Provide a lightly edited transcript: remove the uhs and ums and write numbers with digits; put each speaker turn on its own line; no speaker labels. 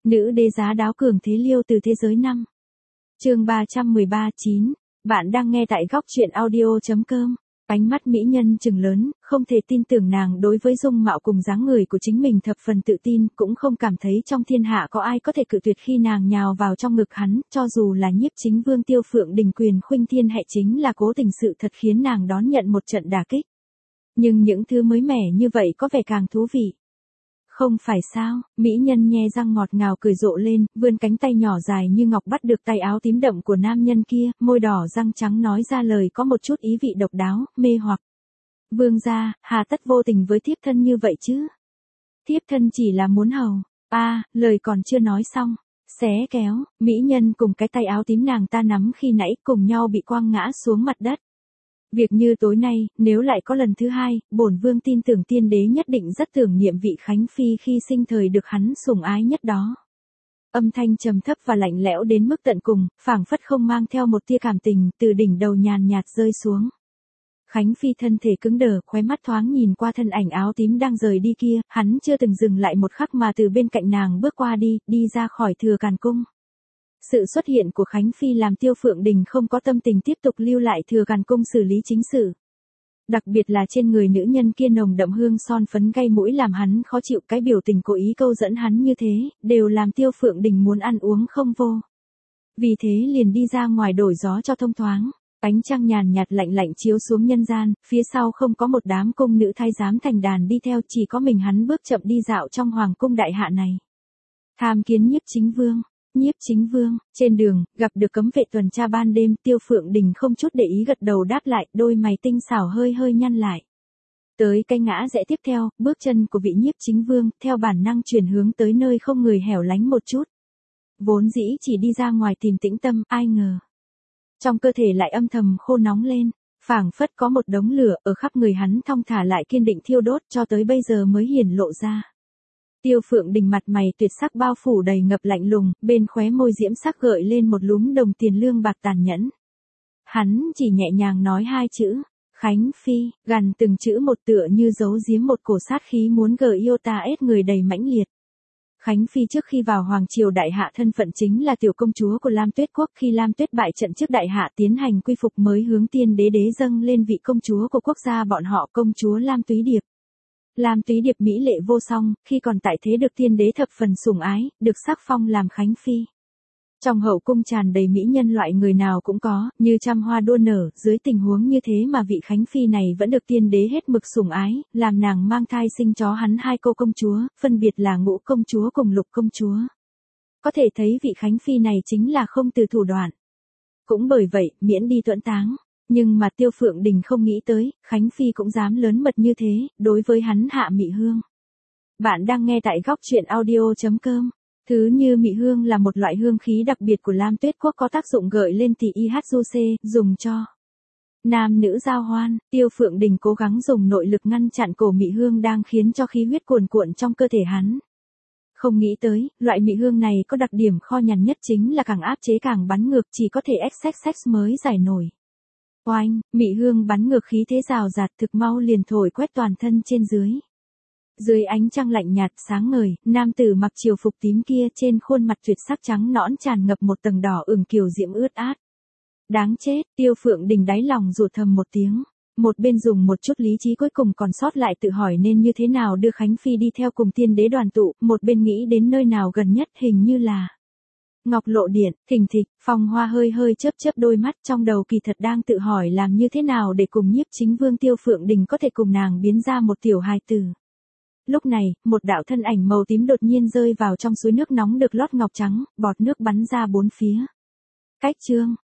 Nữ đế giá đáo cường thế liêu từ thế giới năm. Chương 313-9. Bạn đang nghe tại góc truyện audio.com. Ánh mắt mỹ nhân trừng lớn, không thể tin tưởng nàng đối với dung mạo cùng dáng người của chính mình thập phần tự tin, cũng không cảm thấy trong thiên hạ có ai có thể cự tuyệt khi nàng nhào vào trong ngực hắn, cho dù là Nhiếp Chính Vương Tiêu Phượng Đình quyền khuynh thiên hệ chính là cố tình sự thật khiến nàng đón nhận một trận đả kích. Nhưng những thứ mới mẻ như vậy có vẻ càng thú vị. Không phải sao, mỹ nhân nhe răng ngọt ngào cười rộ lên, vươn cánh tay nhỏ dài như ngọc bắt được tay áo tím đậm của nam nhân kia, môi đỏ răng trắng nói ra lời có một chút ý vị độc đáo, mê hoặc. Vương gia, hà tất vô tình với thiếp thân như vậy chứ? Thiếp thân chỉ là muốn hầu. Lời còn chưa nói xong. Xé kéo, mỹ nhân cùng cái tay áo tím nàng ta nắm khi nãy cùng nhau bị quăng ngã xuống mặt đất. Việc như tối nay, nếu lại có lần thứ hai, bổn vương tin tưởng tiên đế nhất định rất tưởng niệm vị Khánh Phi khi sinh thời được hắn sủng ái nhất đó. Âm thanh trầm thấp và lạnh lẽo đến mức tận cùng, phảng phất không mang theo một tia cảm tình, từ đỉnh đầu nhàn nhạt rơi xuống. Khánh Phi thân thể cứng đờ, khóe mắt thoáng nhìn qua thân ảnh áo tím đang rời đi kia, hắn chưa từng dừng lại một khắc mà từ bên cạnh nàng bước qua đi ra khỏi Thừa Càn Cung. Sự xuất hiện của Khánh Phi làm Tiêu Phượng Đình không có tâm tình tiếp tục lưu lại Thừa Càn Cung xử lý chính sự. Đặc biệt là trên người nữ nhân kia nồng đậm hương son phấn gây mũi làm hắn khó chịu, cái biểu tình cố ý câu dẫn hắn như thế, đều làm Tiêu Phượng Đình muốn ăn uống không vô. Vì thế liền đi ra ngoài đổi gió cho thông thoáng. Ánh trăng nhàn nhạt lạnh lạnh chiếu xuống nhân gian, phía sau không có một đám cung nữ thái giám thành đàn đi theo, chỉ có mình hắn bước chậm đi dạo trong hoàng cung đại hạ này. Tham kiến Nhiếp Chính Vương. Nhiếp Chính Vương, trên đường, gặp được cấm vệ tuần tra ban đêm, Tiêu Phượng Đình không chút để ý gật đầu đáp lại, đôi mày tinh xảo hơi hơi nhăn lại. Tới cái ngã rẽ tiếp theo, bước chân của vị Nhiếp Chính Vương, theo bản năng chuyển hướng tới nơi không người hẻo lánh một chút. Vốn dĩ chỉ đi ra ngoài tìm tĩnh tâm, ai ngờ. Trong cơ thể lại âm thầm khô nóng lên, phảng phất có một đống lửa ở khắp người hắn thong thả lại kiên định thiêu đốt cho tới bây giờ mới hiển lộ ra. Tiêu Phượng Đình mặt mày tuyệt sắc bao phủ đầy ngập lạnh lùng, bên khóe môi diễm sắc gợi lên một lúm đồng tiền lương bạc tàn nhẫn. Hắn chỉ nhẹ nhàng nói hai chữ, Khánh Phi, gằn từng chữ một tựa như giấu giếm một cổ sát khí muốn gợi yêu ta ết người đầy mãnh liệt. Khánh Phi trước khi vào Hoàng Triều Đại Hạ thân phận chính là tiểu công chúa của Lam Tuyết Quốc, khi Lam Tuyết bại trận trước Đại Hạ tiến hành quy phục mới hướng tiên đế dâng lên vị công chúa của quốc gia bọn họ, công chúa Lam Túy Điệp. Lam Túy Điệp mỹ lệ vô song, khi còn tại thế được tiên đế thập phần sủng ái, được sắc phong làm Khánh Phi. Trong hậu cung tràn đầy mỹ nhân loại người nào cũng có, như trăm hoa đua nở, dưới tình huống như thế mà vị Khánh Phi này vẫn được tiên đế hết mực sủng ái, làm nàng mang thai sinh chó hắn hai cô công chúa, phân biệt là Ngũ công chúa cùng Lục công chúa. Có thể thấy vị Khánh Phi này chính là không từ thủ đoạn. Cũng bởi vậy, miễn đi tuẫn táng. Nhưng mà Tiêu Phượng Đình không nghĩ tới, Khánh Phi cũng dám lớn mật như thế, đối với hắn hạ mị hương. Bạn đang nghe tại góc truyện audio.com. Thứ như mị hương là một loại hương khí đặc biệt của Lam Tuyết Quốc có tác dụng gợi lên tỷ IHC, dùng cho nam nữ giao hoan. Tiêu Phượng Đình cố gắng dùng nội lực ngăn chặn cổ mị hương đang khiến cho khí huyết cuồn cuộn trong cơ thể hắn. Không nghĩ tới, loại mị hương này có đặc điểm kho nhằn nhất chính là càng áp chế càng bắn ngược, chỉ có thể XXX mới giải nổi. Oanh, mị hương bắn ngược khí thế rào rạt thực mau liền thổi quét toàn thân trên dưới. Dưới ánh trăng lạnh nhạt sáng ngời, nam tử mặc triều phục tím kia trên khuôn mặt tuyệt sắc trắng nõn tràn ngập một tầng đỏ ửng kiều diễm ướt át. Đáng chết, Tiêu Phượng Đình đáy lòng rụt thầm một tiếng. Một bên dùng một chút lý trí cuối cùng còn sót lại tự hỏi nên như thế nào đưa Khánh Phi đi theo cùng tiên đế đoàn tụ, một bên nghĩ đến nơi nào gần nhất hình như là Ngọc Lộ Điện. Thình thịch, Phong Hoa hơi hơi chớp đôi mắt, trong đầu kỳ thật đang tự hỏi làm như thế nào để cùng Nhiếp Chính Vương Tiêu Phượng Đình có thể cùng nàng biến ra một tiểu hài tử. Lúc này, một đạo thân ảnh màu tím đột nhiên rơi vào trong suối nước nóng được lót ngọc trắng, bọt nước bắn ra bốn phía. Cách chương,